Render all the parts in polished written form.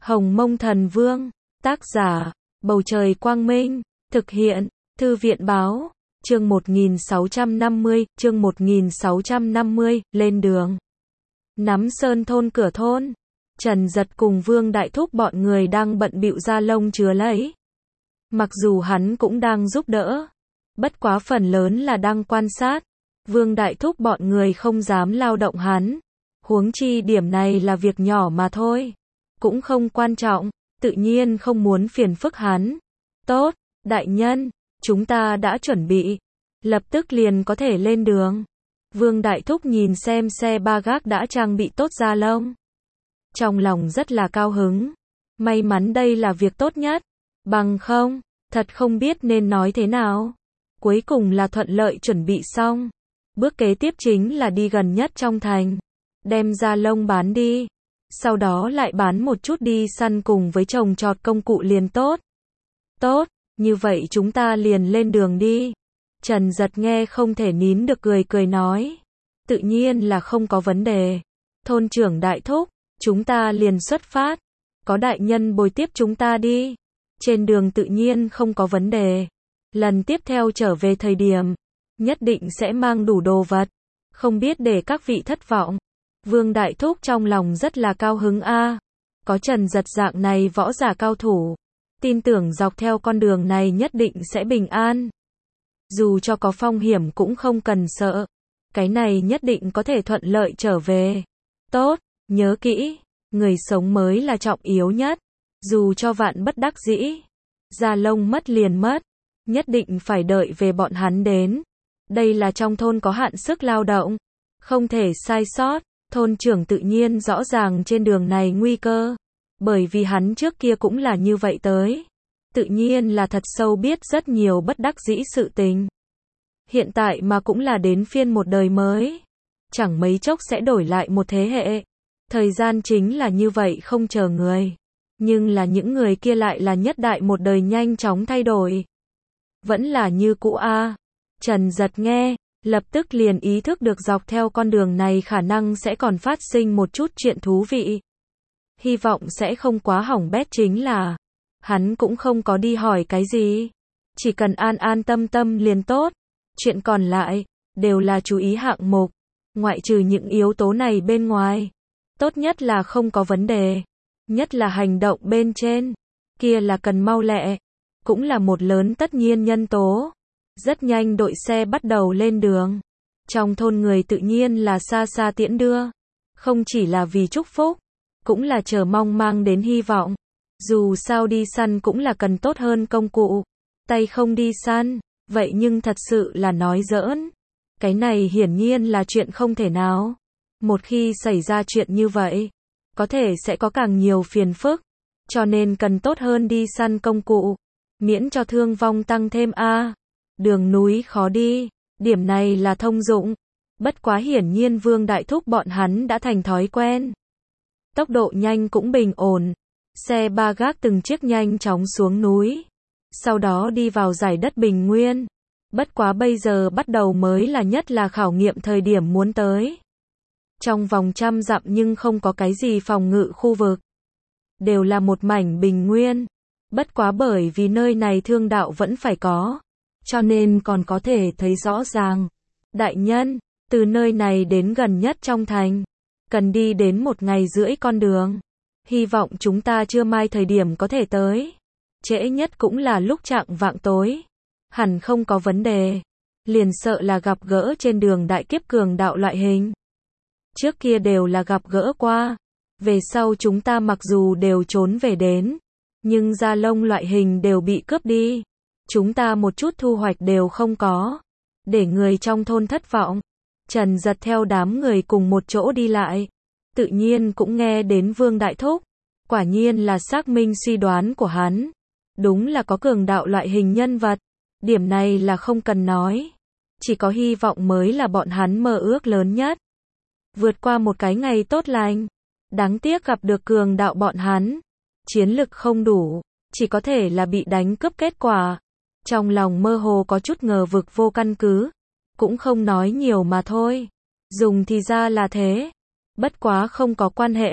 Hồng Mông Thần Vương, tác giả, Bầu Trời Quang Minh, thực hiện, Thư viện Báo, chương 1650, lên đường. Nắm Sơn thôn cửa thôn, Trần Giật cùng Vương Đại Thúc bọn người đang bận bịu ra lông chứa lấy. Mặc dù hắn cũng đang giúp đỡ, bất quá phần lớn là đang quan sát. Vương Đại Thúc bọn người không dám lao động hắn. Huống chi điểm này là việc nhỏ mà thôi. Cũng không quan trọng, tự nhiên không muốn phiền phức hắn. Tốt, đại nhân, chúng ta đã chuẩn bị. Lập tức liền có thể lên đường. Vương Đại Thúc nhìn xem xe ba gác đã trang bị tốt da lông. Trong lòng rất là cao hứng. May mắn đây là việc tốt nhất. Bằng không, thật không biết nên nói thế nào. Cuối cùng là thuận lợi chuẩn bị xong. Bước kế tiếp chính là đi gần nhất trong thành. Đem da lông bán đi. Sau đó lại bán một chút đi săn cùng với trồng trọt công cụ liền tốt. Tốt, như vậy chúng ta liền lên đường đi. Trần Giật nghe không thể nín được cười nói. Tự nhiên là không có vấn đề. Thôn trưởng Đại Thúc, chúng ta liền xuất phát. Có đại nhân bồi tiếp chúng ta đi. Trên đường tự nhiên không có vấn đề. Lần tiếp theo trở về thời điểm, nhất định sẽ mang đủ đồ vật. Không biết để các vị thất vọng. Vương Đại Thúc trong lòng rất là cao hứng a. Có Trần Giật dạng này võ giả cao thủ. Tin tưởng dọc theo con đường này nhất định sẽ bình an. Dù cho có phong hiểm cũng không cần sợ. Cái này nhất định có thể thuận lợi trở về. Tốt, nhớ kỹ. Người sống mới là trọng yếu nhất. Dù cho vạn bất đắc dĩ. Da lông mất liền mất. Nhất định phải đợi về bọn hắn đến. Đây là trong thôn có hạn sức lao động. Không thể sai sót. Thôn trưởng tự nhiên rõ ràng trên đường này nguy cơ. Bởi vì hắn trước kia cũng là như vậy tới. Tự nhiên là thật sâu biết rất nhiều bất đắc dĩ sự tình. Hiện tại mà cũng là đến phiên một đời mới. Chẳng mấy chốc sẽ đổi lại một thế hệ. Thời gian chính là như vậy không chờ người. Nhưng là những người kia lại là nhất đại một đời nhanh chóng thay đổi. Vẫn là như cũ a. Trần Giật nghe, lập tức liền ý thức được dọc theo con đường này khả năng sẽ còn phát sinh một chút chuyện thú vị. Hy vọng sẽ không quá hỏng bét chính là. Hắn cũng không có đi hỏi cái gì. Chỉ cần an an tâm tâm liền tốt. Chuyện còn lại, đều là chú ý hạng mục. Ngoại trừ những yếu tố này bên ngoài. Tốt nhất là không có vấn đề. Nhất là hành động bên trên. Kia là cần mau lẹ. Cũng là một lớn tất nhiên nhân tố. Rất nhanh đội xe bắt đầu lên đường. Trong thôn người tự nhiên là xa xa tiễn đưa. Không chỉ là vì chúc phúc. Cũng là chờ mong mang đến hy vọng. Dù sao đi săn cũng là cần tốt hơn công cụ. Tay không đi săn. Vậy nhưng thật sự là nói giỡn. Cái này hiển nhiên là chuyện không thể nào. Một khi xảy ra chuyện như vậy, có thể sẽ có càng nhiều phiền phức. Cho nên cần tốt hơn đi săn công cụ. Miễn cho thương vong tăng thêm a. Đường núi khó đi. Điểm này là thông dụng. Bất quá hiển nhiên Vương Đại Thúc bọn hắn đã thành thói quen. Tốc độ nhanh cũng bình ổn. Xe ba gác từng chiếc nhanh chóng xuống núi. Sau đó đi vào giải đất bình nguyên. Bất quá bây giờ bắt đầu mới là nhất là khảo nghiệm thời điểm muốn tới. Trong vòng 100 dặm nhưng không có cái gì phòng ngự khu vực. Đều là một mảnh bình nguyên. Bất quá bởi vì nơi này thương đạo vẫn phải có. Cho nên còn có thể thấy rõ ràng. Đại nhân, từ nơi này đến gần nhất trong thành. Cần đi đến 1 ngày rưỡi con đường. Hy vọng chúng ta trưa mai thời điểm có thể tới. Trễ nhất cũng là lúc chạng vạng tối. Hẳn không có vấn đề. Liền sợ là gặp gỡ trên đường đại kiếp cường đạo loại hình. Trước kia đều là gặp gỡ qua. Về sau chúng ta mặc dù đều trốn về đến. Nhưng da lông loại hình đều bị cướp đi. Chúng ta một chút thu hoạch đều không có. Để người trong thôn thất vọng. Trần Giật theo đám người cùng một chỗ đi lại. Tự nhiên cũng nghe đến Vương Đại Thúc. Quả nhiên là xác minh suy đoán của hắn. Đúng là có cường đạo loại hình nhân vật. Điểm này là không cần nói. Chỉ có hy vọng mới là bọn hắn mơ ước lớn nhất. Vượt qua một cái ngày tốt lành. Đáng tiếc gặp được cường đạo bọn hắn. Chiến lực không đủ. Chỉ có thể là bị đánh cướp kết quả. Trong lòng mơ hồ có chút ngờ vực vô căn cứ. Cũng không nói nhiều mà thôi. Dùng thì ra là thế. Bất quá không có quan hệ.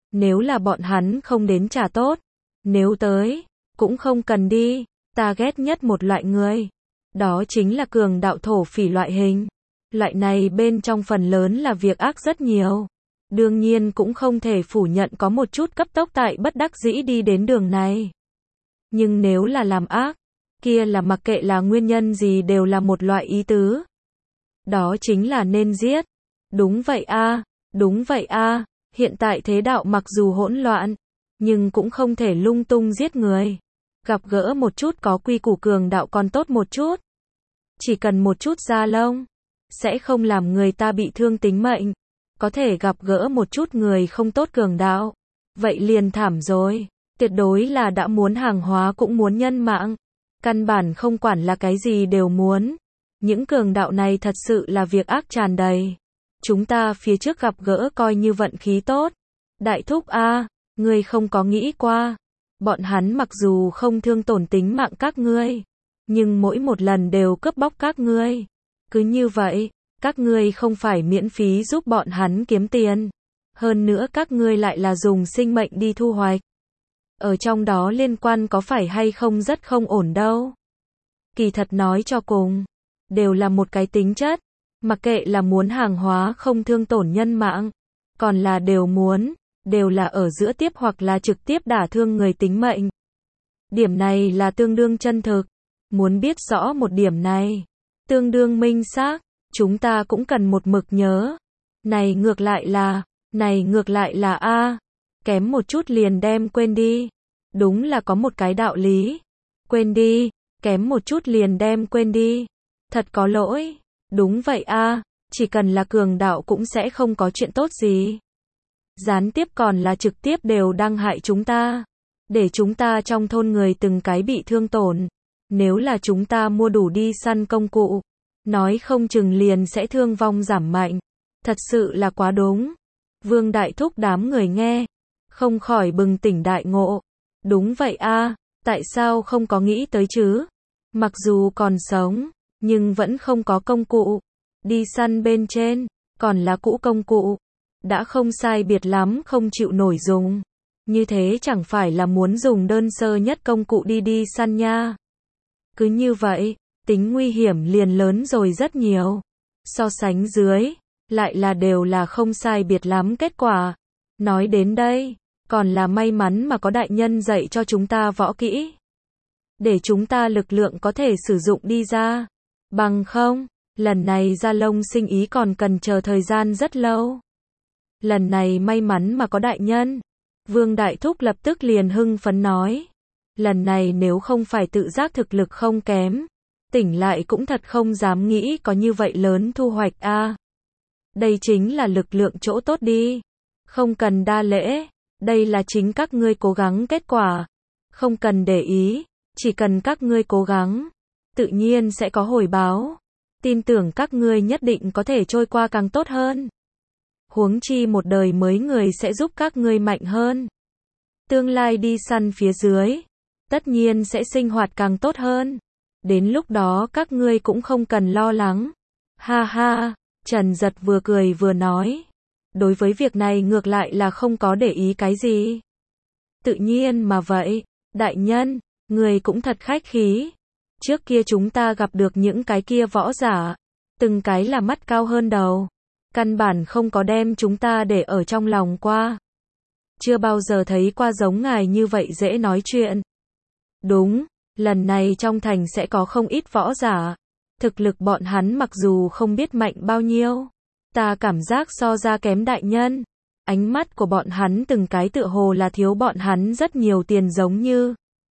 Nếu là bọn hắn không đến chả tốt. Nếu tới, cũng không cần đi. Ta ghét nhất một loại người. Đó chính là cường đạo thổ phỉ loại hình. Loại này bên trong phần lớn là việc ác rất nhiều. Đương nhiên cũng không thể phủ nhận có một chút cấp tốc tại bất đắc dĩ đi đến đường này. Nhưng nếu là làm ác, kia là mặc kệ là nguyên nhân gì đều là một loại ý tứ. Đó chính là nên giết. Đúng vậy a, đúng vậy a, hiện tại thế đạo mặc dù hỗn loạn, nhưng cũng không thể lung tung giết người. Gặp gỡ một chút có quy củ cường đạo còn tốt một chút. Chỉ cần một chút da lông, sẽ không làm người ta bị thương tính mệnh. Có thể gặp gỡ một chút người không tốt cường đạo, vậy liền thảm rồi. Tuyệt đối là đã muốn hàng hóa cũng muốn nhân mạng. Căn bản không quản là cái gì đều muốn. Những cường đạo này thật sự là việc ác tràn đầy. Chúng ta phía trước gặp gỡ coi như vận khí tốt. Đại thúc a, ngươi không có nghĩ qua. Bọn hắn mặc dù không thương tổn tính mạng các ngươi, nhưng mỗi một lần đều cướp bóc các ngươi. Cứ như vậy, các ngươi không phải miễn phí giúp bọn hắn kiếm tiền. Hơn nữa các ngươi lại là dùng sinh mệnh đi thu hoạch. Ở trong đó liên quan có phải hay không rất không ổn đâu. Kỳ thật nói cho cùng, đều là một cái tính chất. Mặc kệ là muốn hàng hóa không thương tổn nhân mạng, còn là đều là ở giữa tiếp hoặc là trực tiếp đả thương người tính mệnh. Điểm này là tương đương chân thực. Muốn biết rõ một điểm này, tương đương minh xác, chúng ta cũng cần một mực nhớ. Này ngược lại là a, kém một chút liền đem quên đi. Đúng là có một cái đạo lý. Quên đi, kém một chút liền đem quên đi. Thật có lỗi. Đúng vậy a, chỉ cần là cường đạo cũng sẽ không có chuyện tốt gì. Gián tiếp còn là trực tiếp đều đang hại chúng ta. Để chúng ta trong thôn người từng cái bị thương tổn. Nếu là chúng ta mua đủ đi săn công cụ, nói không chừng liền sẽ thương vong giảm mạnh. Thật sự là quá đúng. Vương Đại Thúc đám người nghe, không khỏi bừng tỉnh đại ngộ. Đúng vậy a, tại sao không có nghĩ tới chứ? Mặc dù còn sống, nhưng vẫn không có công cụ. Đi săn bên trên, còn là cũ công cụ. Đã không sai biệt lắm không chịu nổi dùng. Như thế chẳng phải là muốn dùng đơn sơ nhất công cụ đi săn nha. Cứ như vậy, tính nguy hiểm liền lớn rồi rất nhiều. So sánh dưới, lại là đều là không sai biệt lắm kết quả. Nói đến đây, còn là may mắn mà có đại nhân dạy cho chúng ta võ kỹ. Để chúng ta lực lượng có thể sử dụng đi ra. Bằng không, lần này ra lông sinh ý còn cần chờ thời gian rất lâu. Lần này may mắn mà có đại nhân. Vương Đại Thúc lập tức liền hưng phấn nói. Lần này nếu không phải tự giác thực lực không kém, tỉnh lại cũng thật không dám nghĩ có như vậy lớn thu hoạch a. Đây chính là lực lượng chỗ tốt đi. Không cần đa lễ, đây là chính các ngươi cố gắng kết quả. Không cần để ý, chỉ cần các ngươi cố gắng, tự nhiên sẽ có hồi báo. Tin tưởng các ngươi nhất định có thể trôi qua càng tốt hơn. Huống chi một đời mới người sẽ giúp các ngươi mạnh hơn. Tương lai đi săn phía dưới, tất nhiên sẽ sinh hoạt càng tốt hơn. Đến lúc đó các ngươi cũng không cần lo lắng. Ha ha, Trần Giật vừa cười vừa nói. Đối với việc này ngược lại là không có để ý cái gì. Tự nhiên mà vậy, đại nhân, người cũng thật khách khí. Trước kia chúng ta gặp được những cái kia võ giả, từng cái là mắt cao hơn đầu. Căn bản không có đem chúng ta để ở trong lòng qua. Chưa bao giờ thấy qua giống ngài như vậy dễ nói chuyện. Đúng, lần này trong thành sẽ có không ít võ giả. Thực lực bọn hắn mặc dù không biết mạnh bao nhiêu, ta cảm giác so ra kém đại nhân. Ánh mắt của bọn hắn từng cái tựa hồ là thiếu bọn hắn rất nhiều tiền giống như.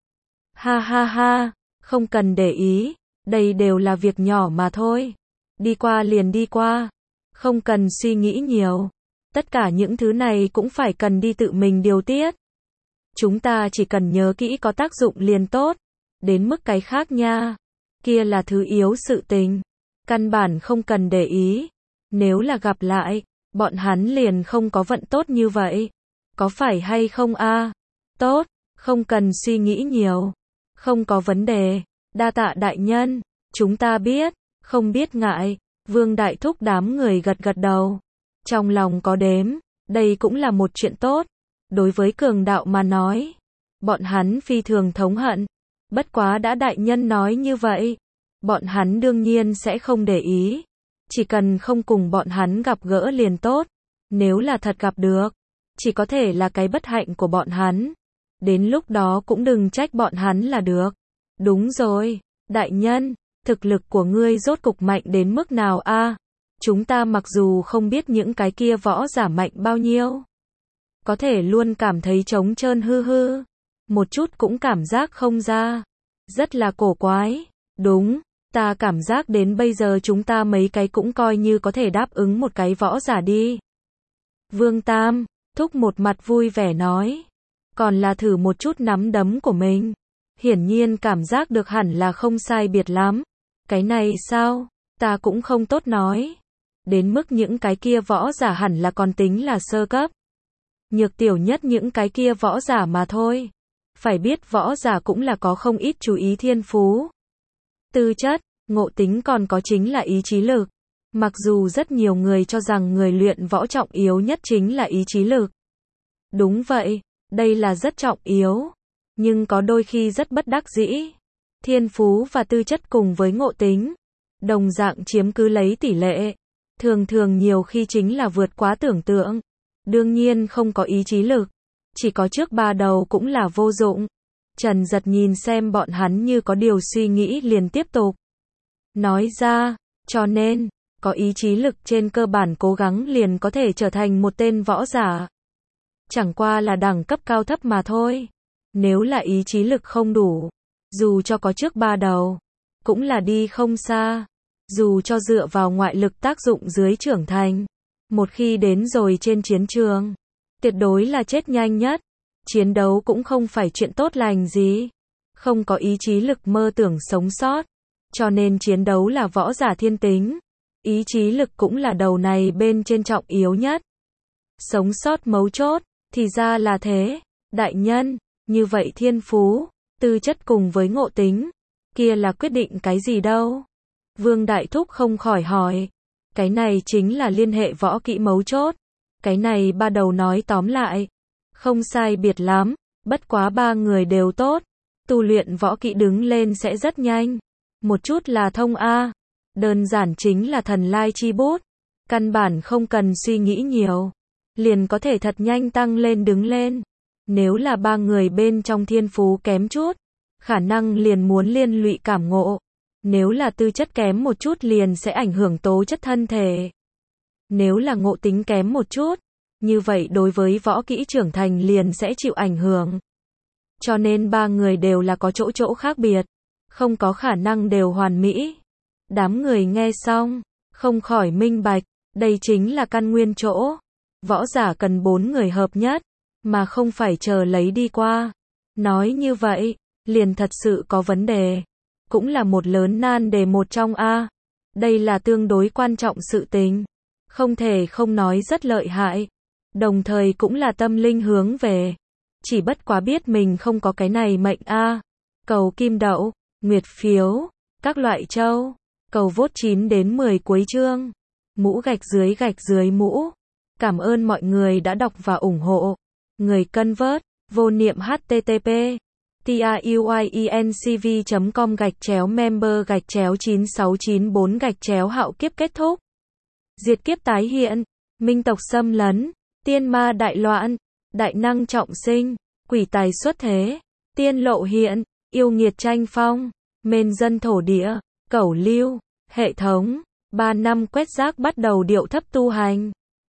Ha ha ha, không cần để ý, đây đều là việc nhỏ mà thôi. Đi qua liền đi qua, không cần suy nghĩ nhiều. Tất cả những thứ này cũng phải cần đi tự mình điều tiết. Chúng ta chỉ cần nhớ kỹ có tác dụng liền tốt. Đến mức cái khác nha, kia là thứ yếu sự tình. Căn bản không cần để ý. Nếu là gặp lại, bọn hắn liền không có vận tốt như vậy. Có phải hay không a? Tốt, không cần suy nghĩ nhiều. Không có vấn đề. Đa tạ đại nhân, chúng ta biết, không biết ngại. Vương Đại Thúc đám người gật gật đầu. Trong lòng có đếm, đây cũng là một chuyện tốt. Đối với cường đạo mà nói, bọn hắn phi thường thống hận. Bất quá đã đại nhân nói như vậy, bọn hắn đương nhiên sẽ không để ý. Chỉ cần không cùng bọn hắn gặp gỡ liền tốt. Nếu là thật gặp được, chỉ có thể là cái bất hạnh của bọn hắn. Đến lúc đó cũng đừng trách bọn hắn là được. Đúng rồi, đại nhân, thực lực của ngươi rốt cục mạnh đến mức nào a? Chúng ta mặc dù không biết những cái kia võ giả mạnh bao nhiêu, có thể luôn cảm thấy trống trơn hư hư, một chút cũng cảm giác không ra. Rất là cổ quái. Đúng, ta cảm giác đến bây giờ chúng ta mấy cái cũng coi như có thể đáp ứng một cái võ giả đi. Vương Tam, thúc một mặt vui vẻ nói. Còn là thử một chút nắm đấm của mình. Hiển nhiên cảm giác được hẳn là không sai biệt lắm. Cái này sao? Ta cũng không tốt nói. Đến mức những cái kia võ giả hẳn là còn tính là sơ cấp. Nhược tiểu nhất những cái kia võ giả mà thôi. Phải biết võ giả cũng là có không ít chú ý thiên phú, tư chất, ngộ tính, còn có chính là ý chí lực. Mặc dù rất nhiều người cho rằng người luyện võ trọng yếu nhất chính là ý chí lực. Đúng vậy, đây là rất trọng yếu. Nhưng có đôi khi rất bất đắc dĩ. Thiên phú và tư chất cùng với ngộ tính đồng dạng chiếm cứ lấy tỷ lệ. Thường thường nhiều khi chính là vượt quá tưởng tượng. Đương nhiên không có ý chí lực, chỉ có trước ba đầu cũng là vô dụng. Trần Giật nhìn xem bọn hắn như có điều suy nghĩ liền tiếp tục nói ra, cho nên, có ý chí lực trên cơ bản cố gắng liền có thể trở thành một tên võ giả. Chẳng qua là đẳng cấp cao thấp mà thôi. Nếu là ý chí lực không đủ, dù cho có trước ba đầu, cũng là đi không xa. Dù cho dựa vào ngoại lực tác dụng dưới trưởng thành, một khi đến rồi trên chiến trường, tuyệt đối là chết nhanh nhất. Chiến đấu cũng không phải chuyện tốt lành gì. Không có ý chí lực mơ tưởng sống sót. Cho nên chiến đấu là võ giả thiên tính. Ý chí lực cũng là đầu này bên trên trọng yếu nhất. Sống sót mấu chốt, thì ra là thế. Đại nhân, như vậy thiên phú, tư chất cùng với ngộ tính, kia là quyết định cái gì đâu? Vương Đại Thúc không khỏi hỏi. Cái này chính là liên hệ võ kỹ mấu chốt. Cái này ba đầu nói tóm lại, không sai biệt lắm, bất quá ba người đều tốt. Tu luyện võ kỹ đứng lên sẽ rất nhanh. Một chút là thông A. Đơn giản chính là thần lai chi bút. Căn bản không cần suy nghĩ nhiều. Liền có thể thật nhanh tăng lên đứng lên. Nếu là ba người bên trong thiên phú kém chút, khả năng liền muốn liên lụy cảm ngộ. Nếu là tư chất kém một chút liền sẽ ảnh hưởng tố chất thân thể. Nếu là ngộ tính kém một chút, như vậy đối với võ kỹ trưởng thành liền sẽ chịu ảnh hưởng. Cho nên ba người đều là có chỗ khác biệt, không có khả năng đều hoàn mỹ. Đám người nghe xong, không khỏi minh bạch, đây chính là căn nguyên chỗ. Võ giả cần 4 người hợp nhất, mà không phải chờ lấy đi qua. Nói như vậy, liền thật sự có vấn đề. Cũng là một lớn nan đề một trong A. Đây là tương đối quan trọng sự tình. Không thể không nói rất lợi hại. Đồng thời cũng là tâm linh hướng về. Chỉ bất quá biết mình không có cái này mệnh A. Cầu kim đậu, nguyệt phiếu, các loại châu. Cầu vote 9 đến 10 cuối chương. Mũ gạch dưới mũ. Cảm ơn mọi người đã đọc và ủng hộ. Người cân vớt, vô niệm http tiuyenc.com/member/9694/hạo kiếp kết thúc. Diệt kiếp tái hiện, minh tộc xâm lấn, tiên ma đại loạn, đại năng trọng sinh, quỷ tài xuất thế, tiên lộ hiện, yêu nghiệt tranh phong, mên dân thổ địa, cẩu lưu, hệ thống, 3 năm quét rác bắt đầu điệu thấp tu hành.